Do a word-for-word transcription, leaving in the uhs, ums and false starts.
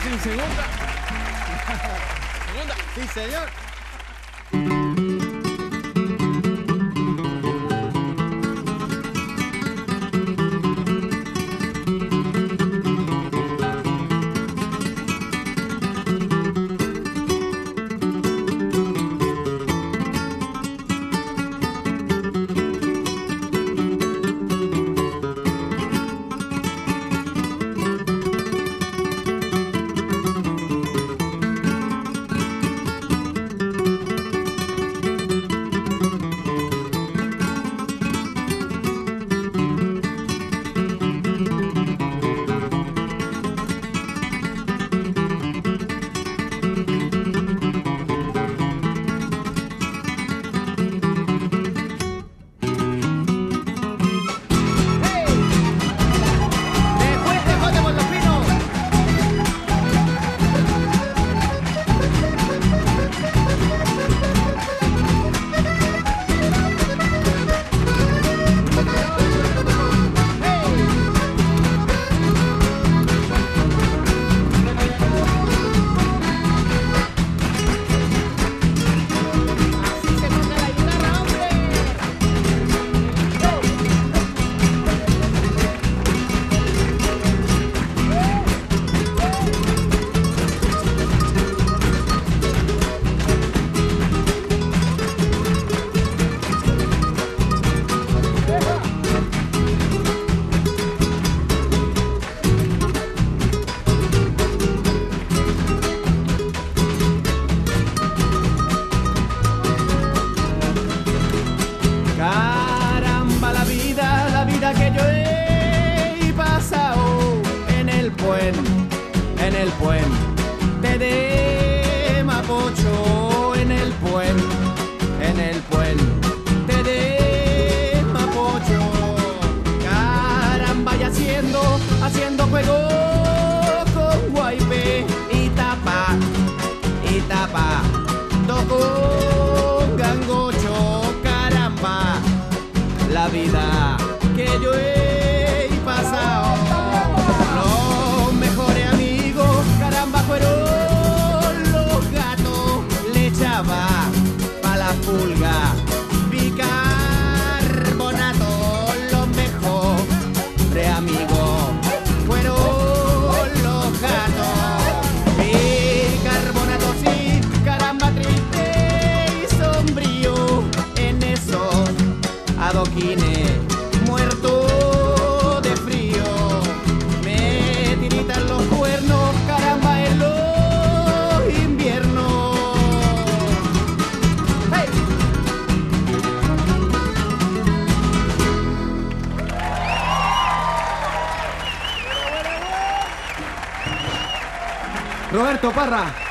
sin segunda. Segunda. Sí, señor. Que yo he pasado en el puente, en el puente de Mapocho, en el puente, en el puente de Mapocho. Caramba, y haciendo, haciendo juego con guaype y tapa, y tapa, con gangocho. Caramba, la vida que yo he pasado. Los mejores amigos, caramba, fueron los gatos. Le echaba pa' la pulga bicarbonato. Los mejores amigos fueron los gatos. Bicarbonato, sí, caramba, triste y sombrío en esos adoquines. Muerto de frío, me tiritan los cuernos, caramba, en los inviernos. ¡Hey! Roberto Parra.